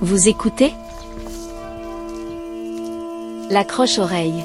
Vous écoutez L'accroche-oreille.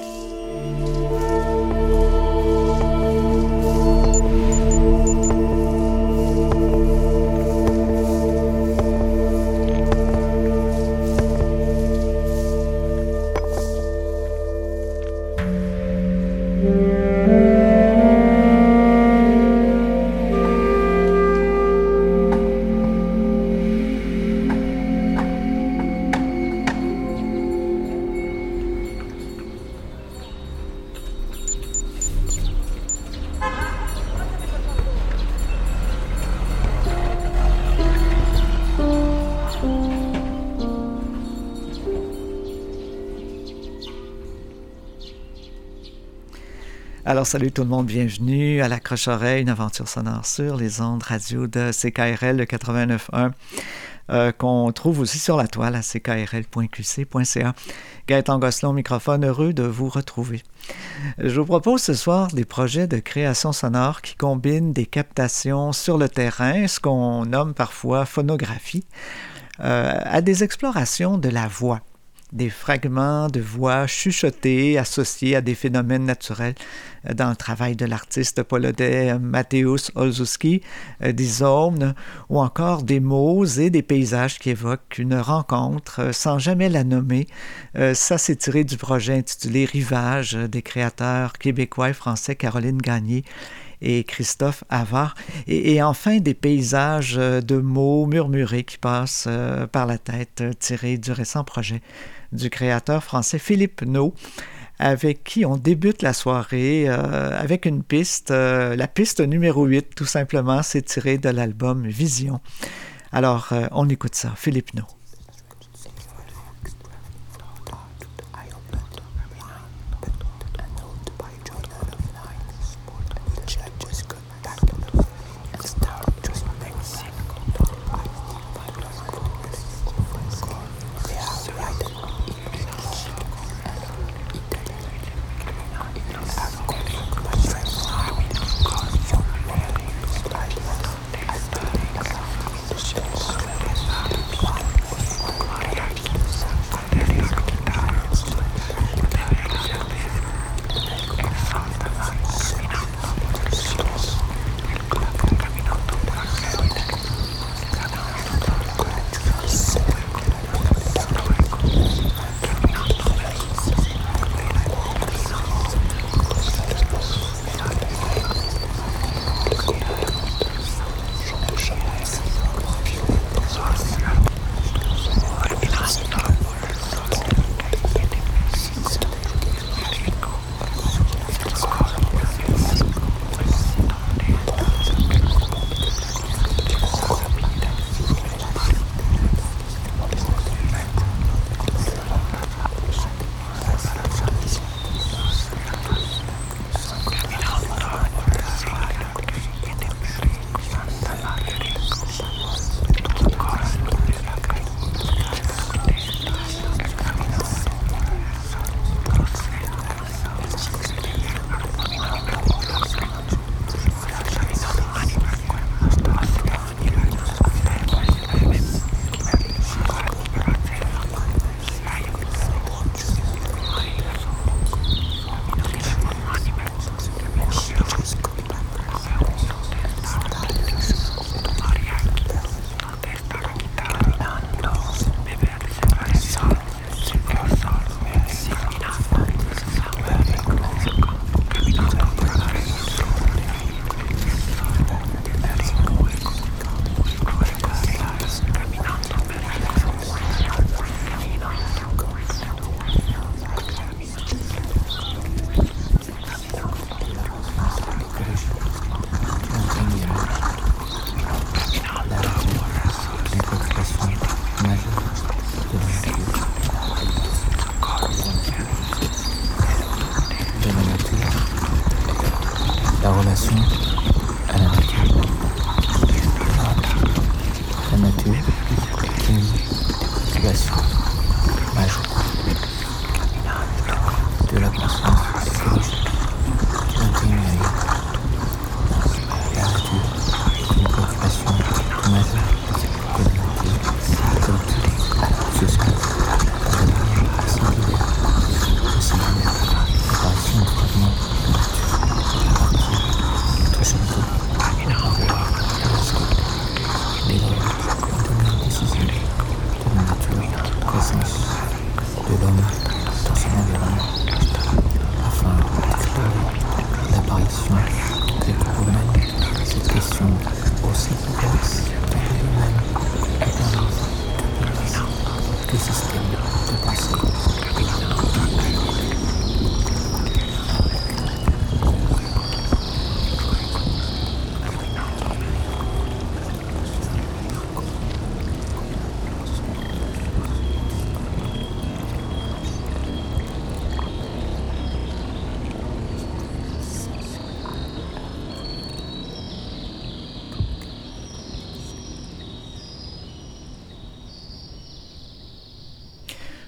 Alors, salut tout le monde, bienvenue à l'Accroche-oreille, une aventure sonore sur les ondes radio de CKRL, le 89.1, qu'on trouve aussi sur la toile à ckrl.qc.ca. Gaëtan Gosselin au microphone, heureux de vous retrouver. Je vous propose ce soir des projets de création sonore qui combinent des captations sur le terrain, ce qu'on nomme parfois phonographie, à des explorations de la voix. Des fragments de voix chuchotées associés à des phénomènes naturels dans le travail de l'artiste polonais Mateusz Olszewski, des omnes ou encore des mots et des paysages qui évoquent une rencontre sans jamais la nommer. Ça, c'est tiré du projet intitulé Rivage des créateurs québécois et français Caroline Gagné et Christophe Havard, et enfin des paysages de mots murmurés qui passent par la tête, tirés du récent projet du créateur français Philippe No, avec qui on débute la soirée avec une piste, la piste numéro 8, tout simplement, c'est tiré de l'album Vision. Alors, on écoute ça, Philippe No.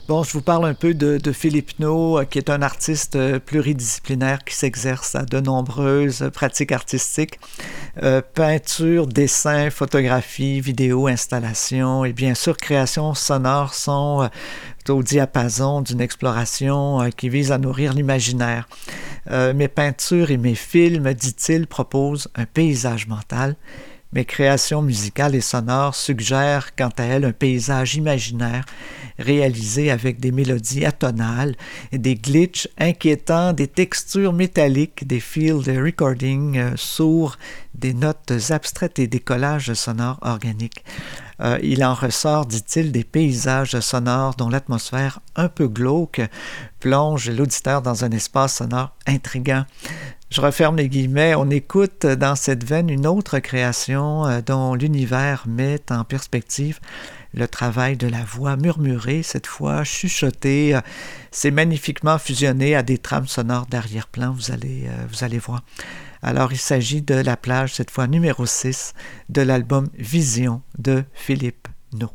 Bon, je vous parle un peu de Philippe No, qui est un artiste pluridisciplinaire qui s'exerce à de nombreuses pratiques artistiques. Peinture, dessin, photographie, vidéo, installation et bien sûr création sonore sont au diapason d'une exploration qui vise à nourrir l'imaginaire. Mes peintures et mes films, dit-il, proposent un paysage mental. Mes créations musicales et sonores suggèrent quant à elles un paysage imaginaire réalisé avec des mélodies atonales, des glitches inquiétants, des textures métalliques, des field recording sourds, des notes abstraites et des collages sonores organiques. Il en ressort, dit-il, des paysages sonores dont l'atmosphère un peu glauque plonge l'auditeur dans un espace sonore intriguant. Je referme les guillemets. On écoute dans cette veine une autre création dont l'univers met en perspective le travail de la voix murmurée, cette fois chuchotée. C'est magnifiquement fusionné à des trames sonores d'arrière-plan, vous allez voir. Alors, il s'agit de La plage, cette fois numéro 6, de l'album Vision de Philippe No.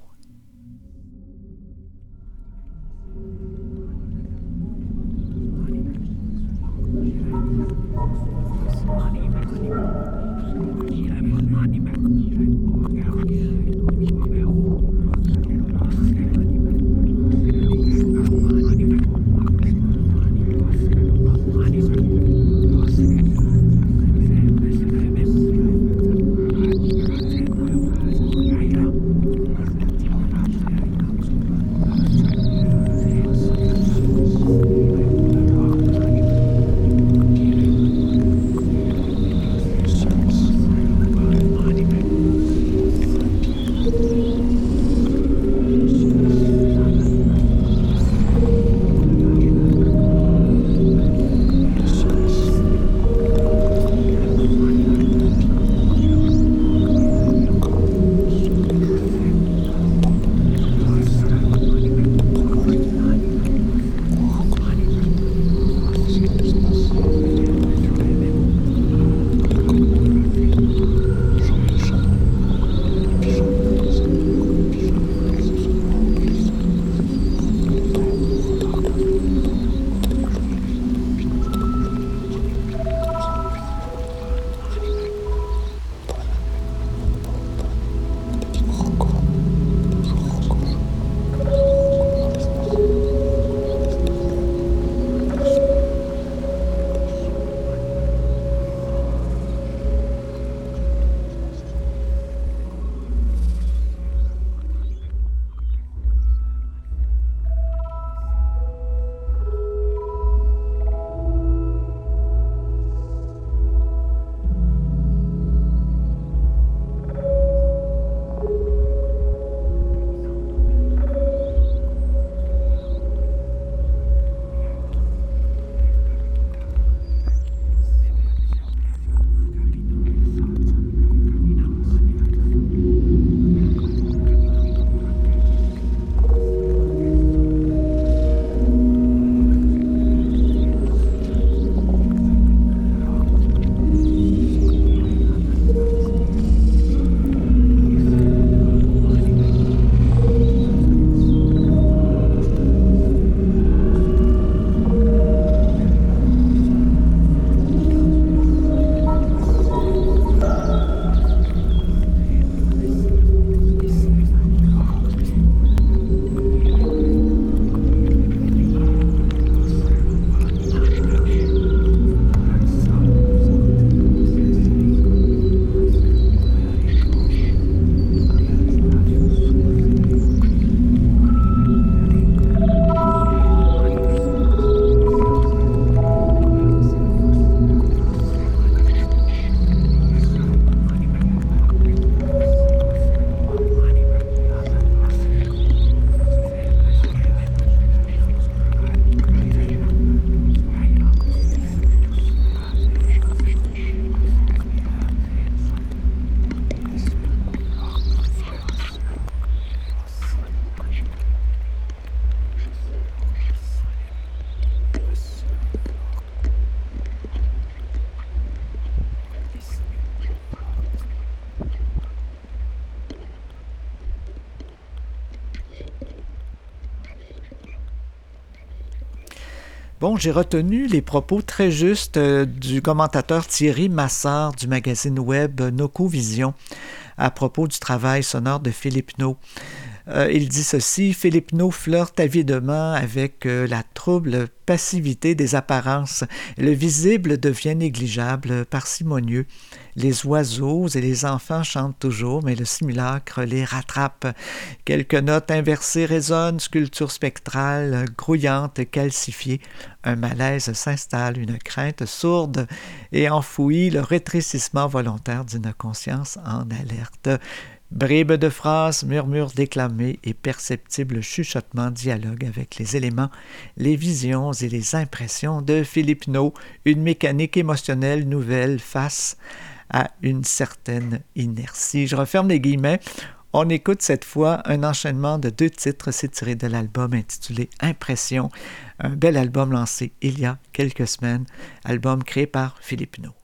Bon, j'ai retenu les propos très justes du commentateur Thierry Massard du magazine web Nocovision à propos du travail sonore de Philippe No. Il dit ceci: Philippe No flirte avidement avec la trouble passivité des apparences. Le visible devient négligeable, parcimonieux. Les oiseaux et les enfants chantent toujours, mais le simulacre les rattrape. Quelques notes inversées résonnent, sculpture spectrale, grouillante, calcifiée. Un malaise s'installe, une crainte sourde et enfouie, le rétrécissement volontaire d'une conscience en alerte. Bribes de phrases, murmures déclamés et perceptibles chuchotements dialoguent avec les éléments, les visions et les impressions de Philippe No, une mécanique émotionnelle nouvelle face à une certaine inertie. Je referme les guillemets. On écoute cette fois un enchaînement de 2 titres, c'est tiré de l'album intitulé Impression, un bel album lancé il y a quelques semaines, album créé par Philippe No.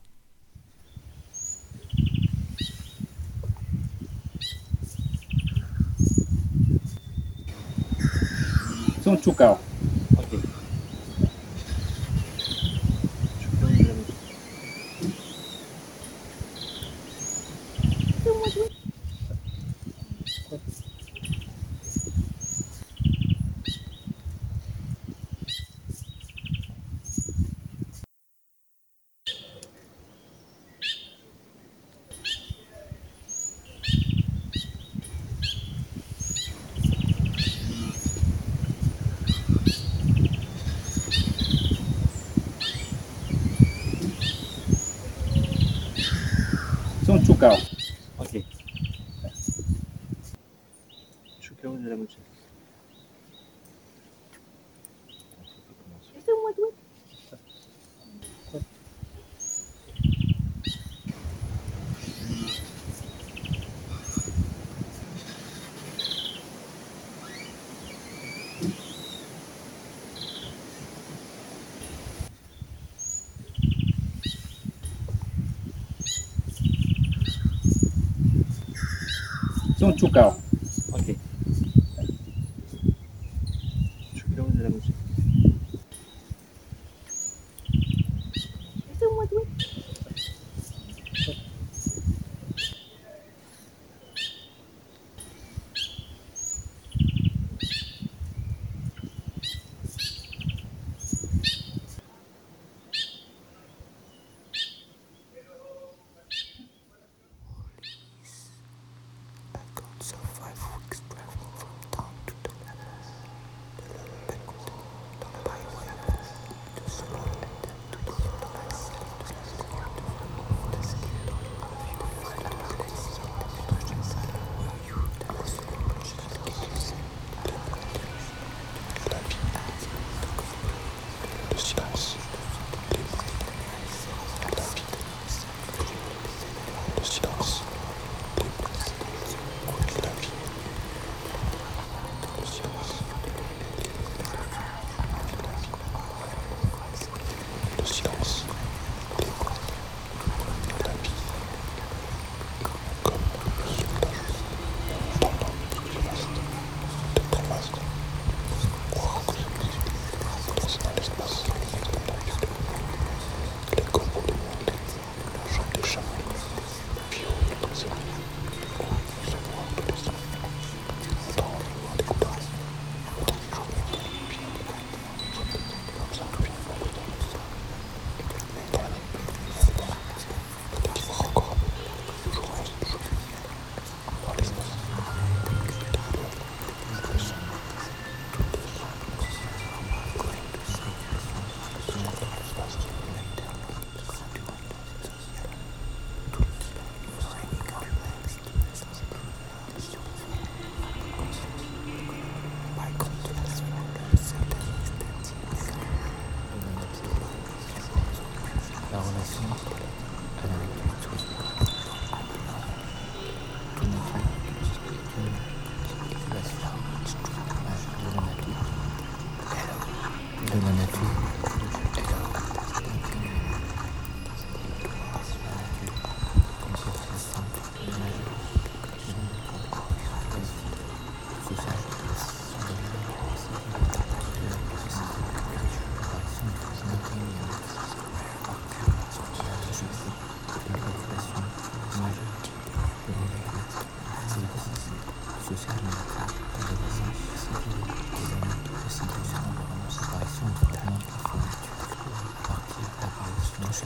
Son Chukao. Ok. Son Chukao. Ok. Chukao de la moitié. Laissez-moi jouer. Son Chukao. Ok. Chukao de la moitié. Laissez-moi jouer.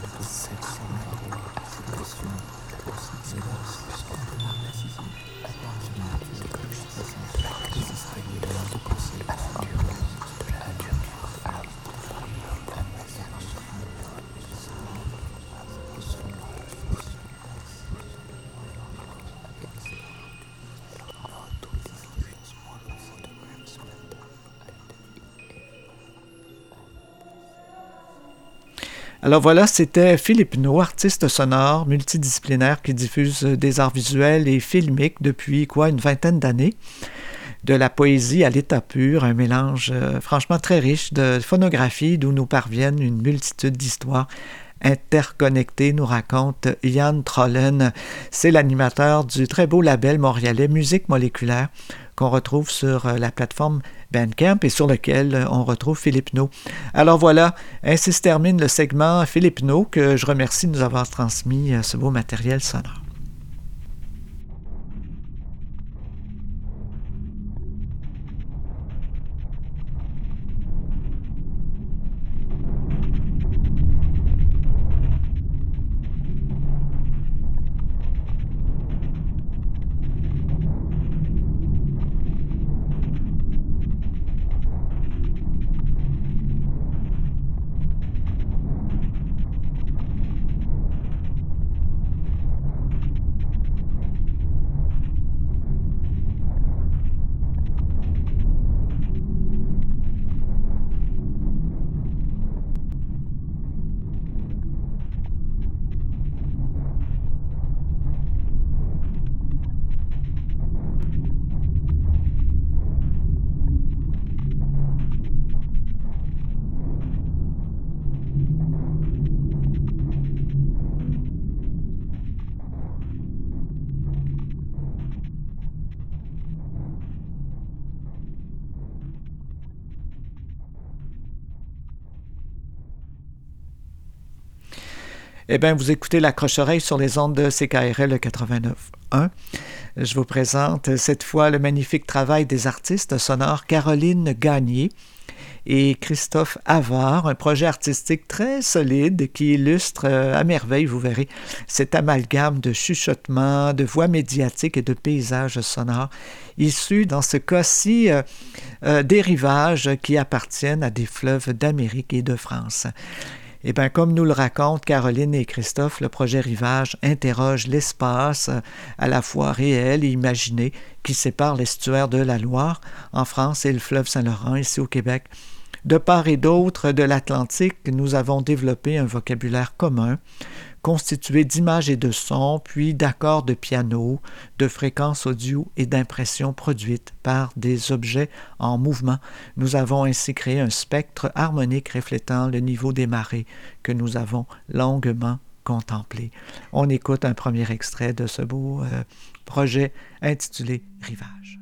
Alors voilà, c'était Philippe No, artiste sonore multidisciplinaire qui diffuse des arts visuels et filmiques depuis une vingtaine d'années. De la poésie à l'état pur, un mélange franchement très riche de phonographie d'où nous parviennent une multitude d'histoires interconnectées, nous raconte Ian Trollen. C'est l'animateur du très beau label montréalais Musique moléculaire qu'on retrouve sur la plateforme Bandcamp et sur lequel on retrouve Philippe No. Alors voilà, ainsi se termine le segment Philippe No que je remercie de nous avoir transmis ce beau matériel sonore. Eh bien, vous écoutez l'accroche-oreille sur les ondes de CKRL 89.1. Je vous présente cette fois le magnifique travail des artistes sonores Caroline Gagné et Christophe Havard, un projet artistique très solide qui illustre à merveille, vous verrez, cet amalgame de chuchotements, de voix médiatiques et de paysages sonores issus, dans ce cas-ci, des rivages qui appartiennent à des fleuves d'Amérique et de France. Eh bien, comme nous le racontent Caroline et Christophe, le projet Rivage interroge l'espace à la fois réel et imaginé qui sépare l'estuaire de la Loire en France et le fleuve Saint-Laurent ici au Québec. De part et d'autre de l'Atlantique, nous avons développé un vocabulaire commun, constitué d'images et de sons, puis d'accords de piano, de fréquences audio et d'impressions produites par des objets en mouvement. Nous avons ainsi créé un spectre harmonique reflétant le niveau des marées que nous avons longuement contemplé. On écoute un premier extrait de ce beau projet intitulé Rivage.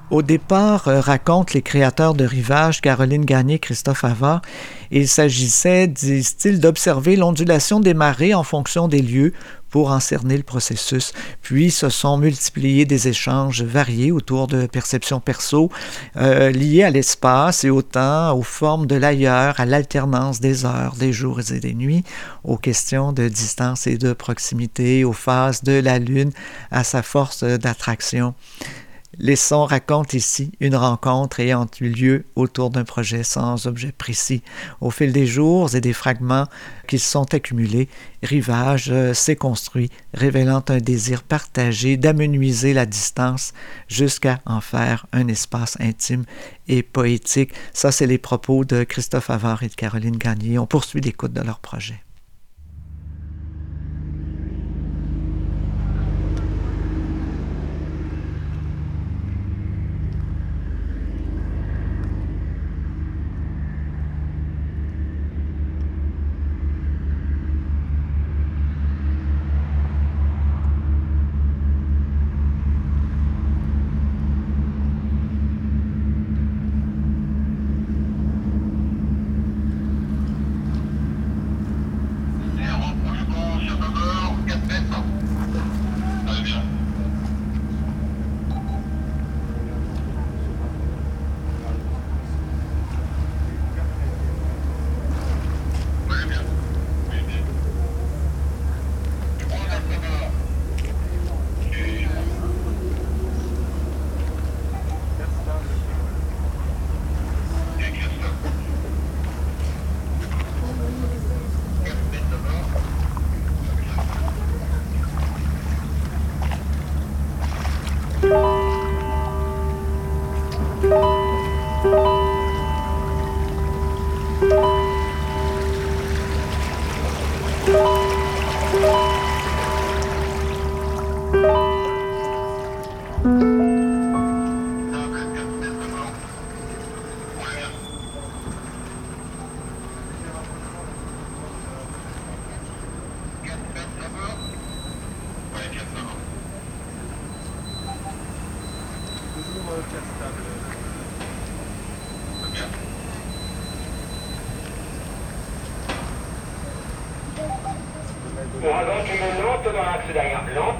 Au départ, racontent les créateurs de Rivage, Caroline Gagné et Christophe Havard, il s'agissait, disent-ils, d'observer l'ondulation des marées en fonction des lieux pour en cerner le processus. Puis se sont multipliés des échanges variés autour de perceptions perso liées à l'espace et au temps, aux formes de l'ailleurs, à l'alternance des heures, des jours et des nuits, aux questions de distance et de proximité, aux phases de la Lune, à sa force d'attraction. Les sons racontent ici une rencontre ayant eu lieu autour d'un projet sans objet précis. Au fil des jours et des fragments qui se sont accumulés, Rivage s'est construit, révélant un désir partagé d'amenuiser la distance jusqu'à en faire un espace intime et poétique. Ça, c'est les propos de Christophe Havard et de Caroline Gagné. On poursuit l'écoute de leur projet. Ouragan, tu me lente dans l'axe derrière. Lente.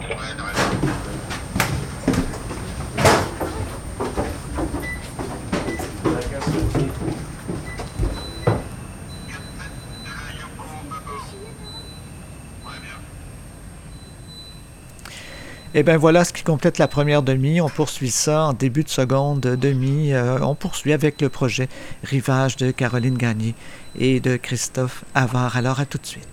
Et bien voilà ce qui complète la première demi. On poursuit ça en début de seconde demi. On poursuit avec le projet Rivage de Caroline Gagné et de Christophe Havard. Alors à tout de suite.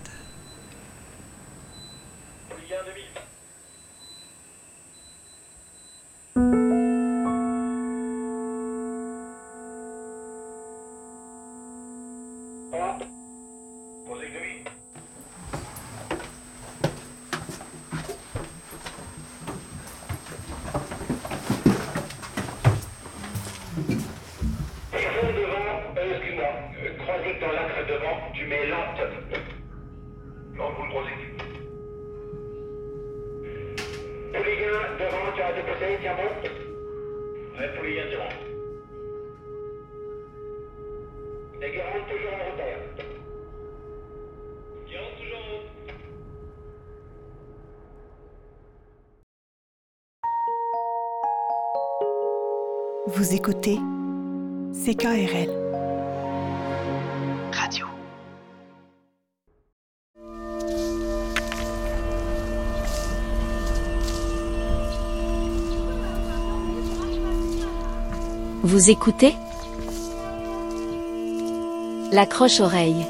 Vous écoutez CKRL Radio. Vous écoutez L'accroche-oreille.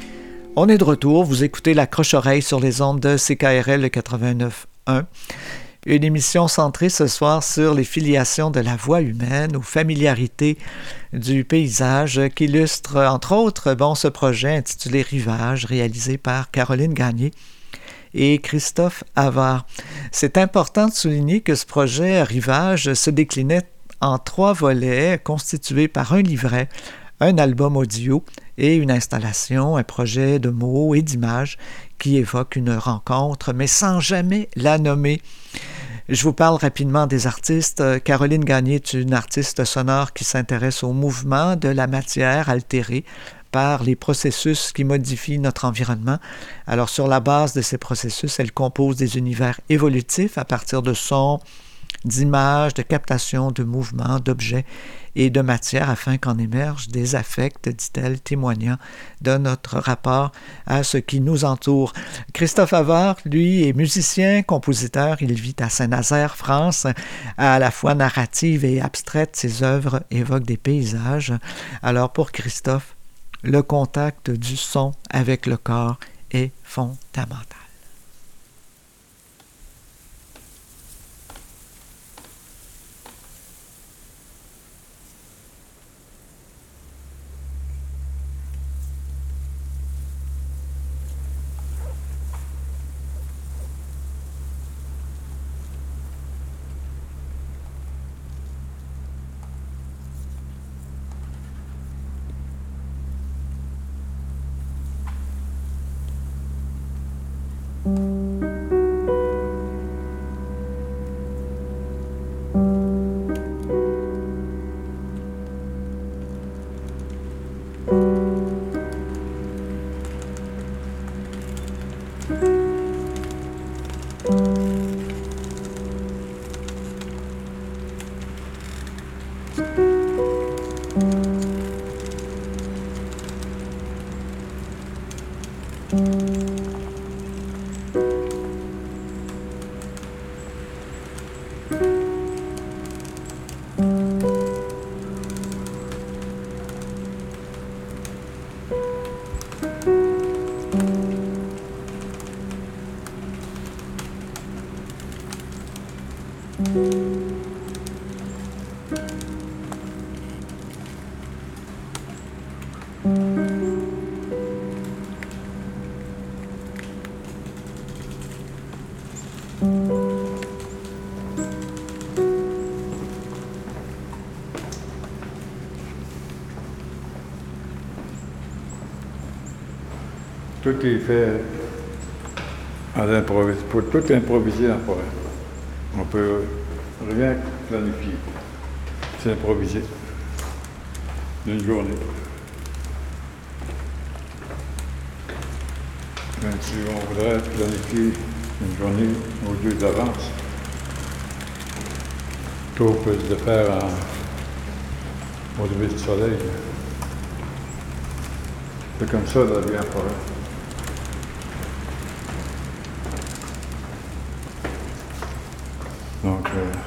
On est de retour, vous écoutez l'accroche-oreille sur les ondes de CKRL 89.1. Une émission centrée ce soir sur les filiations de la voix humaine aux familiarités du paysage qui illustre entre autres ce projet intitulé Rivage réalisé par Caroline Gagné et Christophe Havard. C'est important de souligner que ce projet Rivage se déclinait en 3 volets constitués par un livret, un album audio et une installation, un projet de mots et d'images qui évoque une rencontre, mais sans jamais la nommer. Je vous parle rapidement des artistes. Caroline Gagné est une artiste sonore qui s'intéresse au mouvement de la matière altérée par les processus qui modifient notre environnement. Alors, sur la base de ces processus, elle compose des univers évolutifs à partir de sons, d'images, de captations, de mouvements, d'objets et de matière afin qu'en émergent des affects, dit-elle, témoignant de notre rapport à ce qui nous entoure. Christophe Havard, lui, est musicien, compositeur. Il vit à Saint-Nazaire, France. À la fois narrative et abstraite, ses œuvres évoquent des paysages. Alors pour Christophe, le contact du son avec le corps est fondamental. Tout est fait à l'improviste. Pour tout improviser en forêt. On peut rien planifier. C'est improvisé. D'une journée. Même si on voudrait planifier une journée ou 2 d'avance, tout peut se faire au lever du soleil. C'est comme ça la vie en forêt. Donc,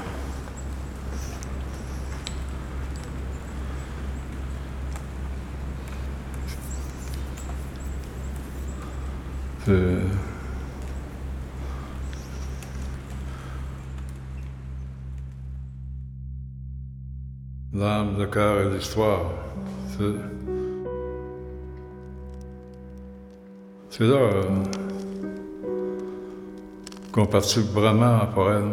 l'âme, le cœur et l'histoire. C'est là qu'on participe vraiment en forêt.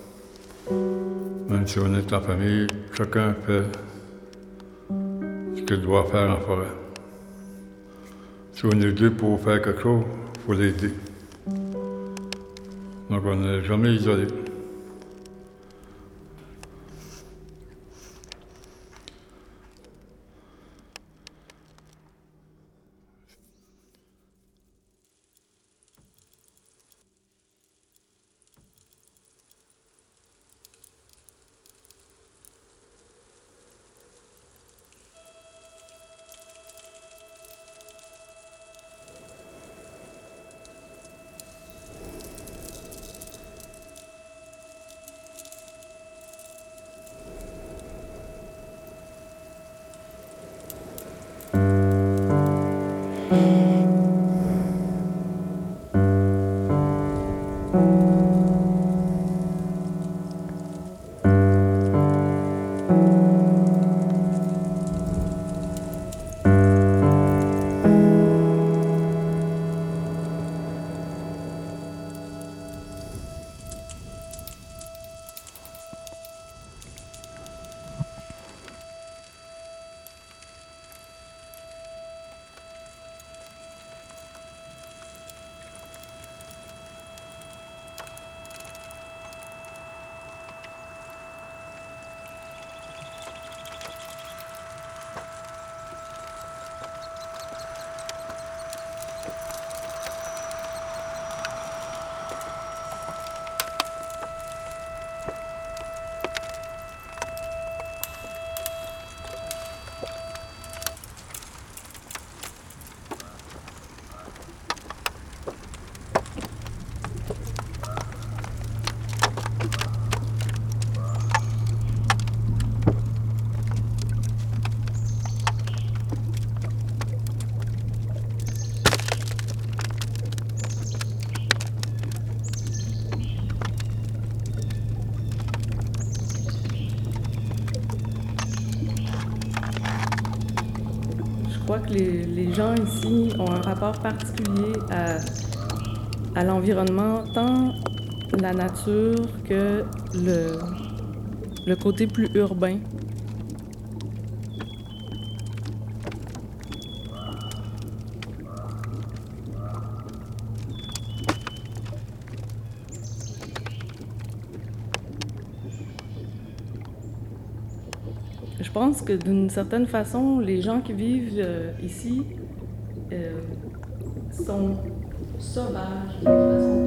Même si on est en famille, chacun fait ce qu'il doit faire en forêt. Si on est 2 pour faire quelque chose, il faut l'aider. Donc on n'est jamais isolé. crois que les gens ici ont un rapport particulier à l'environnement, tant la nature que le côté plus urbain. Je pense que d'une certaine façon, les gens qui vivent ici sont sauvages d'une façon.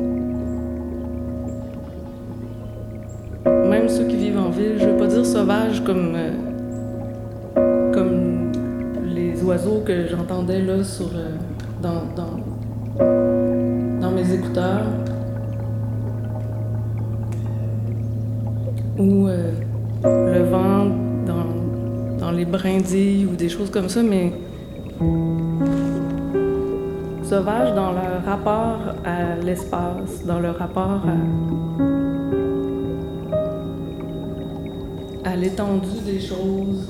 Même ceux qui vivent en ville, je ne veux pas dire sauvages comme les oiseaux que j'entendais là dans mes écouteurs. Ou le vent dans les brindilles ou des choses comme ça, mais sauvages dans leur rapport à l'espace, dans leur rapport à l'étendue des choses.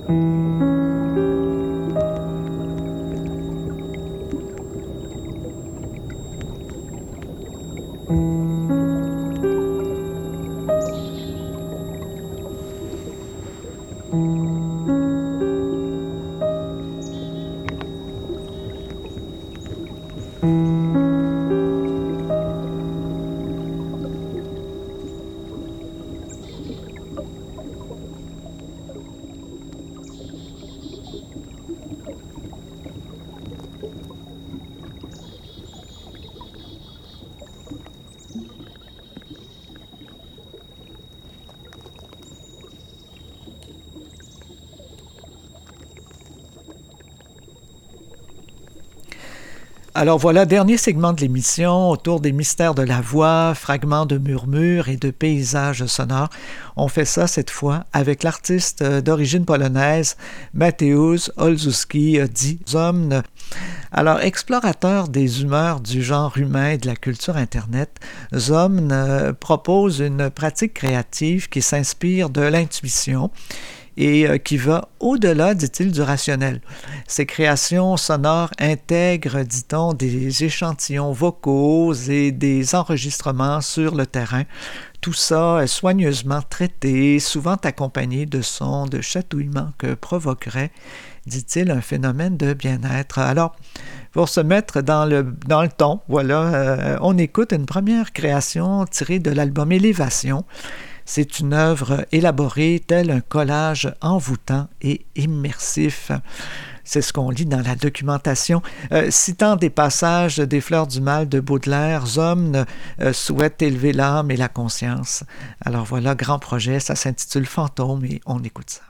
Alors voilà, dernier segment de l'émission autour des mystères de la voix, fragments de murmures et de paysages sonores. On fait ça cette fois avec l'artiste d'origine polonaise Mateusz Olszewski, dit Zomn. Alors, explorateur des humeurs du genre humain et de la culture Internet, Zomn propose une pratique créative qui s'inspire de l'intuition et qui va au-delà, dit-il, du rationnel. Ses créations sonores intègrent, dit-on, des échantillons vocaux et des enregistrements sur le terrain. Tout ça est soigneusement traité, souvent accompagné de sons de chatouillement que provoquerait, dit-il, un phénomène de bien-être. Alors, pour se mettre dans le ton, voilà, on écoute une première création tirée de l'album Élévation. C'est une œuvre élaborée tel un collage envoûtant et immersif. C'est ce qu'on lit dans la documentation. Citant des passages des Fleurs du Mal de Baudelaire, Zomn souhaite élever l'âme et la conscience. Alors voilà, grand projet, ça s'intitule Fantôme et on écoute ça.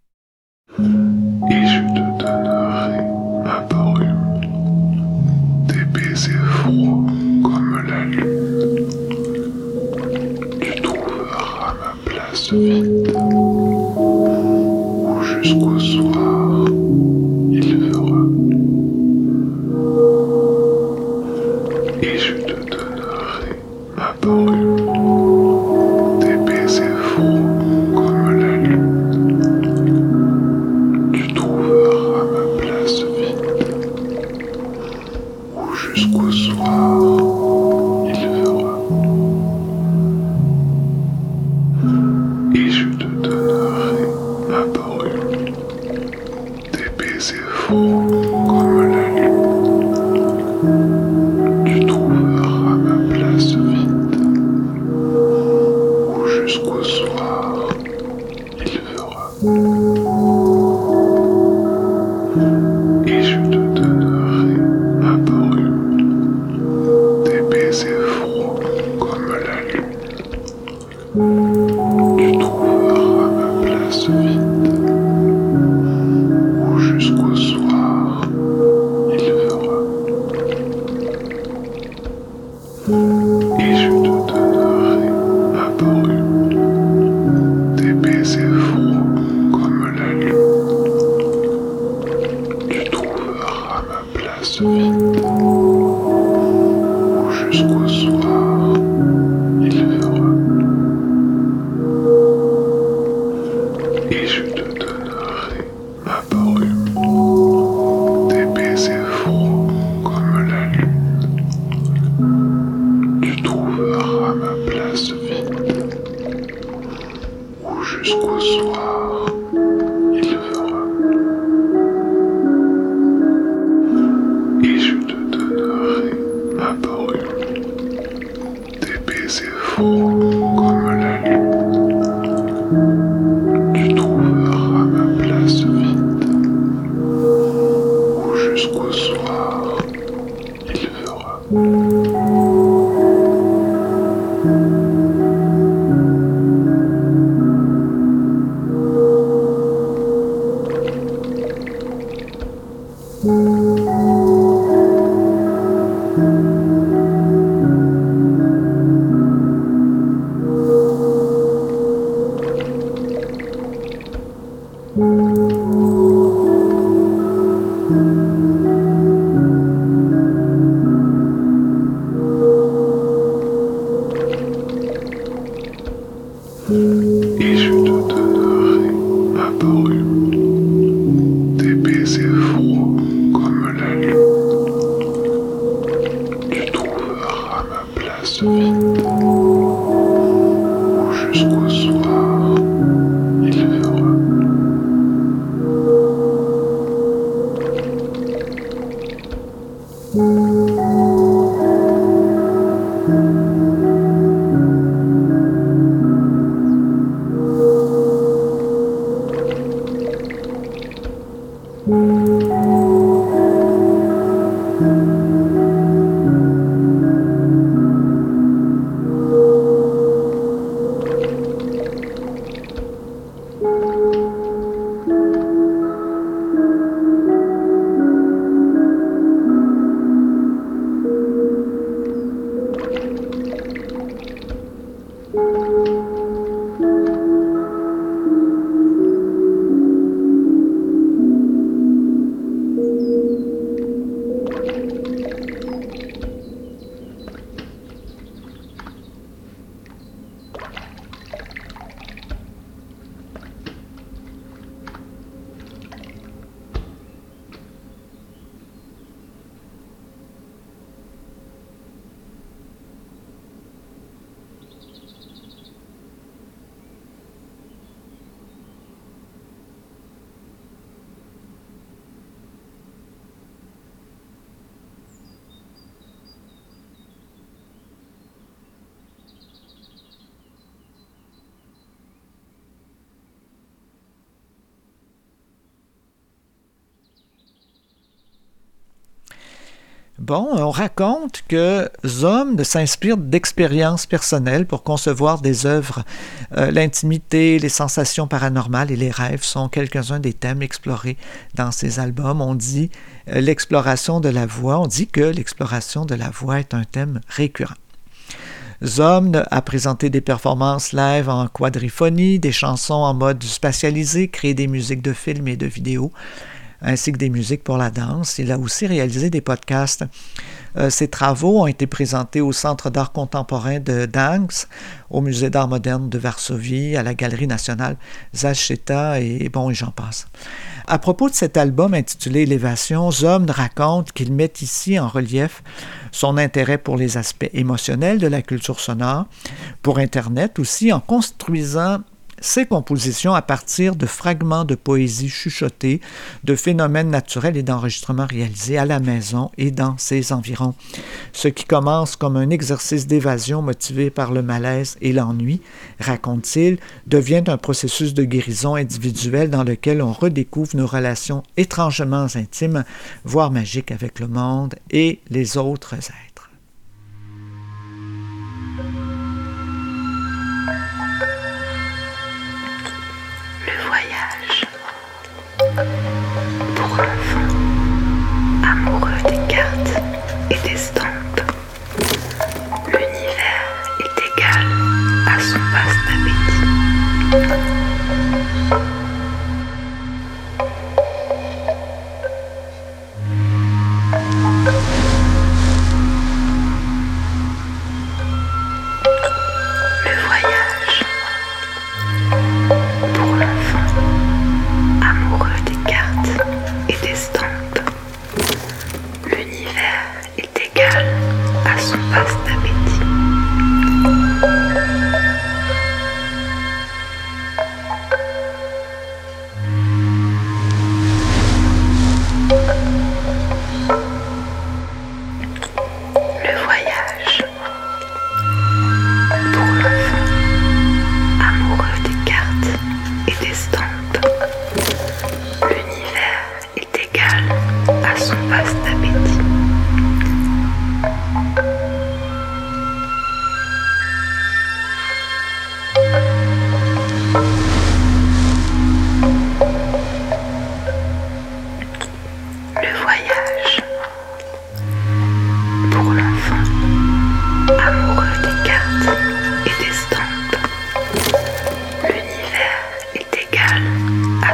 Et je te donnerai ma parure, des baisers froids comme la lune. Tu trouveras ma place vide, où jusqu'au soir il fera. Et je te donnerai ma parure, des baisers froids comme la lune. Tu trouveras ma place vide, où jusqu'au soir il fera. Et je te donnerai ma parure, des baisers froids comme la lune. Tu trouveras ma place vide, où jusqu'au soir il fera. Et je te donnerai ma parure, des baisers froids comme la lune. Tu trouveras ma place vide, où jusqu'au soir il fera. Et je te donnerai ma parure, des baisers froids comme la lune. Tu trouveras ma place vide, où jusqu'au soir il fera. Et je te donnerai ma parure, Et je te donnerai ma parole, des baisers froids comme la lune. Tu trouveras ma place vide, où jusqu'au soir il fera. Bon, on raconte que Zomd s'inspire d'expériences personnelles pour concevoir des œuvres. L'intimité, les sensations paranormales et les rêves sont quelques-uns des thèmes explorés dans ces albums. On dit que l'exploration de la voix est un thème récurrent. Zomd a présenté des performances live en quadriphonie, des chansons en mode spatialisé, créé des musiques de films et de vidéos, ainsi que des musiques pour la danse. Il a aussi réalisé des podcasts. Ses travaux ont été présentés au Centre d'art contemporain de Gdańsk, au Musée d'art moderne de Varsovie, à la Galerie nationale Zacheta et j'en passe. À propos de cet album intitulé Élévation, Zomd raconte qu'il met ici en relief son intérêt pour les aspects émotionnels de la culture sonore, pour Internet aussi, en construisant ses compositions à partir de fragments de poésie chuchotée, de phénomènes naturels et d'enregistrements réalisés à la maison et dans ses environs. Ce qui commence comme un exercice d'évasion motivé par le malaise et l'ennui, raconte-t-il, devient un processus de guérison individuelle dans lequel on redécouvre nos relations étrangement intimes, voire magiques avec le monde et les autres êtres. Pour enfants, amoureux des cartes et des estampes, l'univers est égal à son vaste appétit.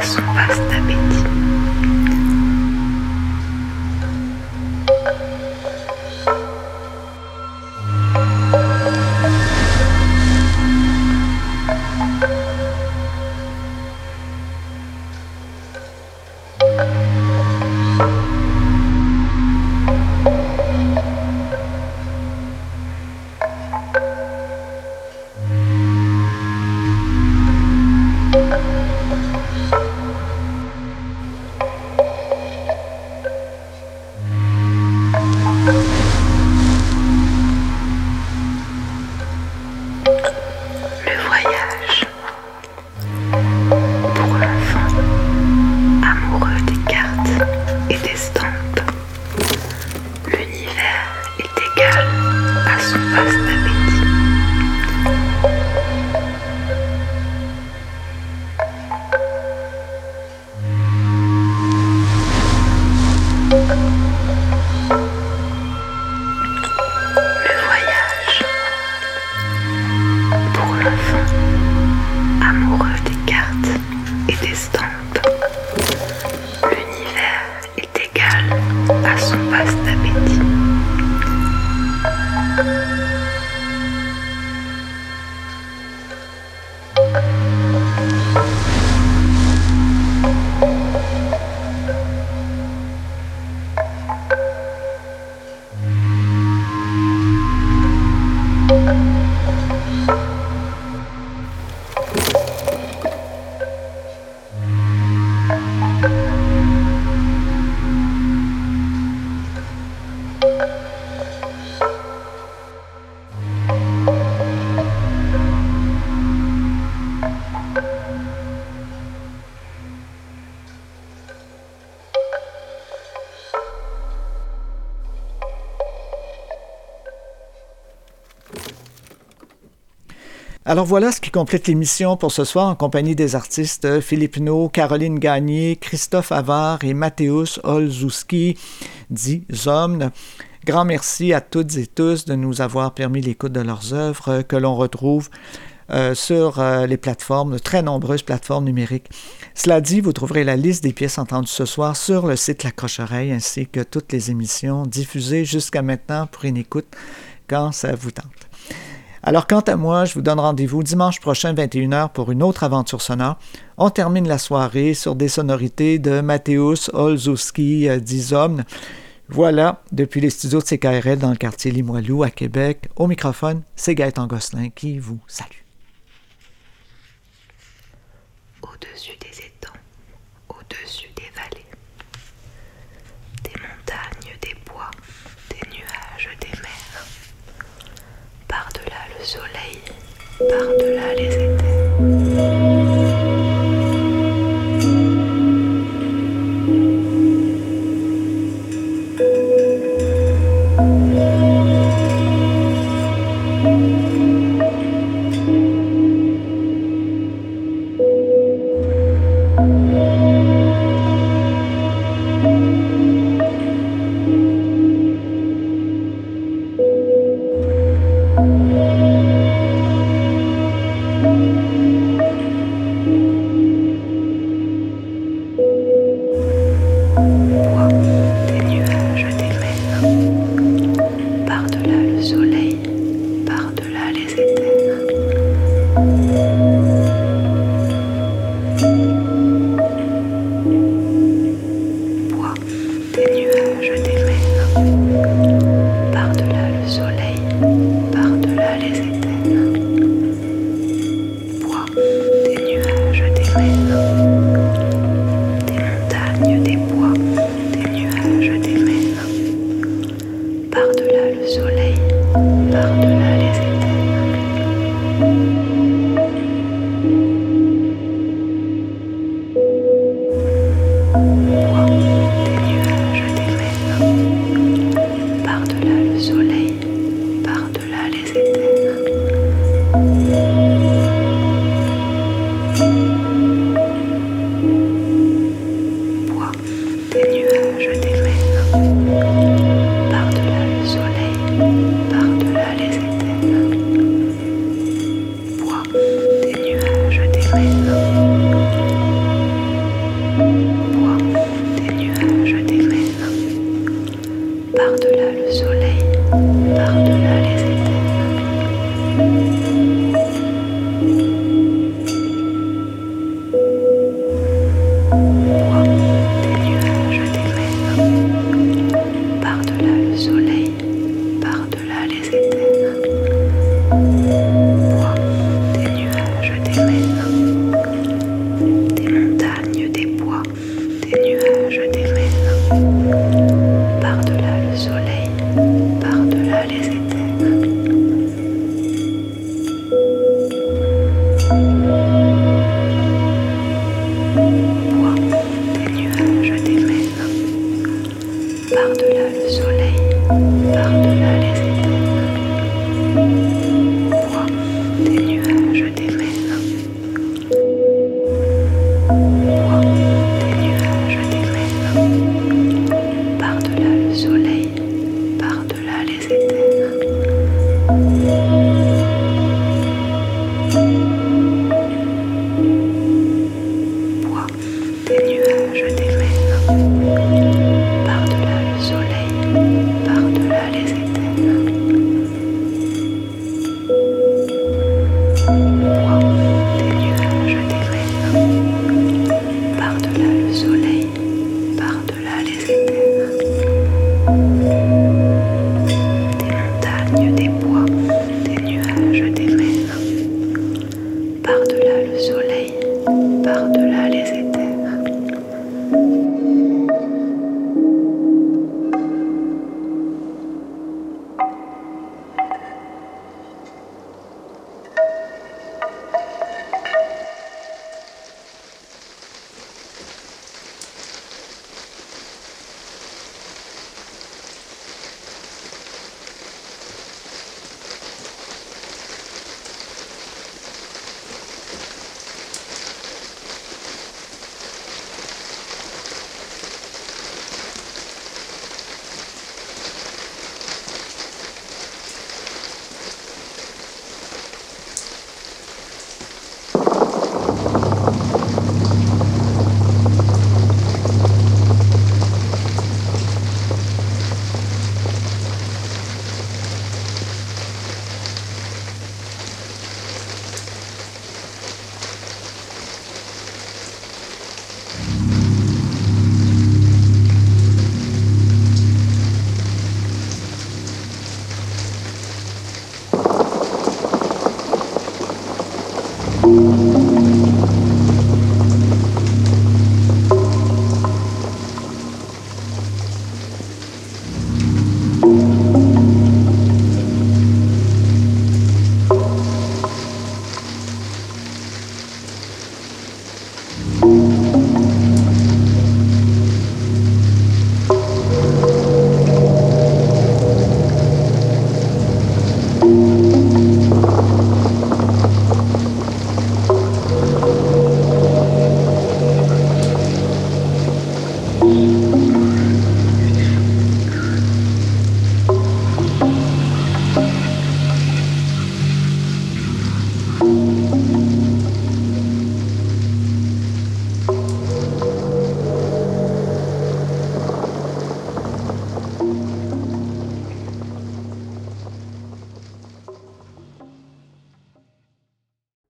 son vaste appétit. Alors voilà ce qui complète l'émission pour ce soir en compagnie des artistes Philippe No, Caroline Gagné, Christophe Havard et Mateusz Olszewski, dit Zomn. Grand merci à toutes et tous de nous avoir permis l'écoute de leurs œuvres que l'on retrouve sur les plateformes, de très nombreuses plateformes numériques. Cela dit, vous trouverez la liste des pièces entendues ce soir sur le site La Croche-Oreille ainsi que toutes les émissions diffusées jusqu'à maintenant pour une écoute quand ça vous tente. Alors, quant à moi, je vous donne rendez-vous dimanche prochain, 21h, pour une autre aventure sonore. On termine la soirée sur des sonorités de Mateusz Olszewski, dit Zomn. Voilà, depuis les studios de CKRL dans le quartier Limoilou à Québec, au microphone, c'est Gaëtan Gosselin qui vous salue. Au-dessus des étangs, au-dessus des vallées, des montagnes, des bois, des nuages, des mers. Par-delà le soleil, par-delà les éthers. Poids des nuages des mers. Par-delà le soleil, par-delà les éthers. Poids des nuages des mers. Des montagnes, des bois, des nuages des mers. Par-delà le soleil, par-delà les éthers. Par-delà le soleil, par-delà les éthers. Poids des nuages des mers. Poids des nuages des mers. Par-delà le soleil, par-delà les éthers. Poids des nuages des mers.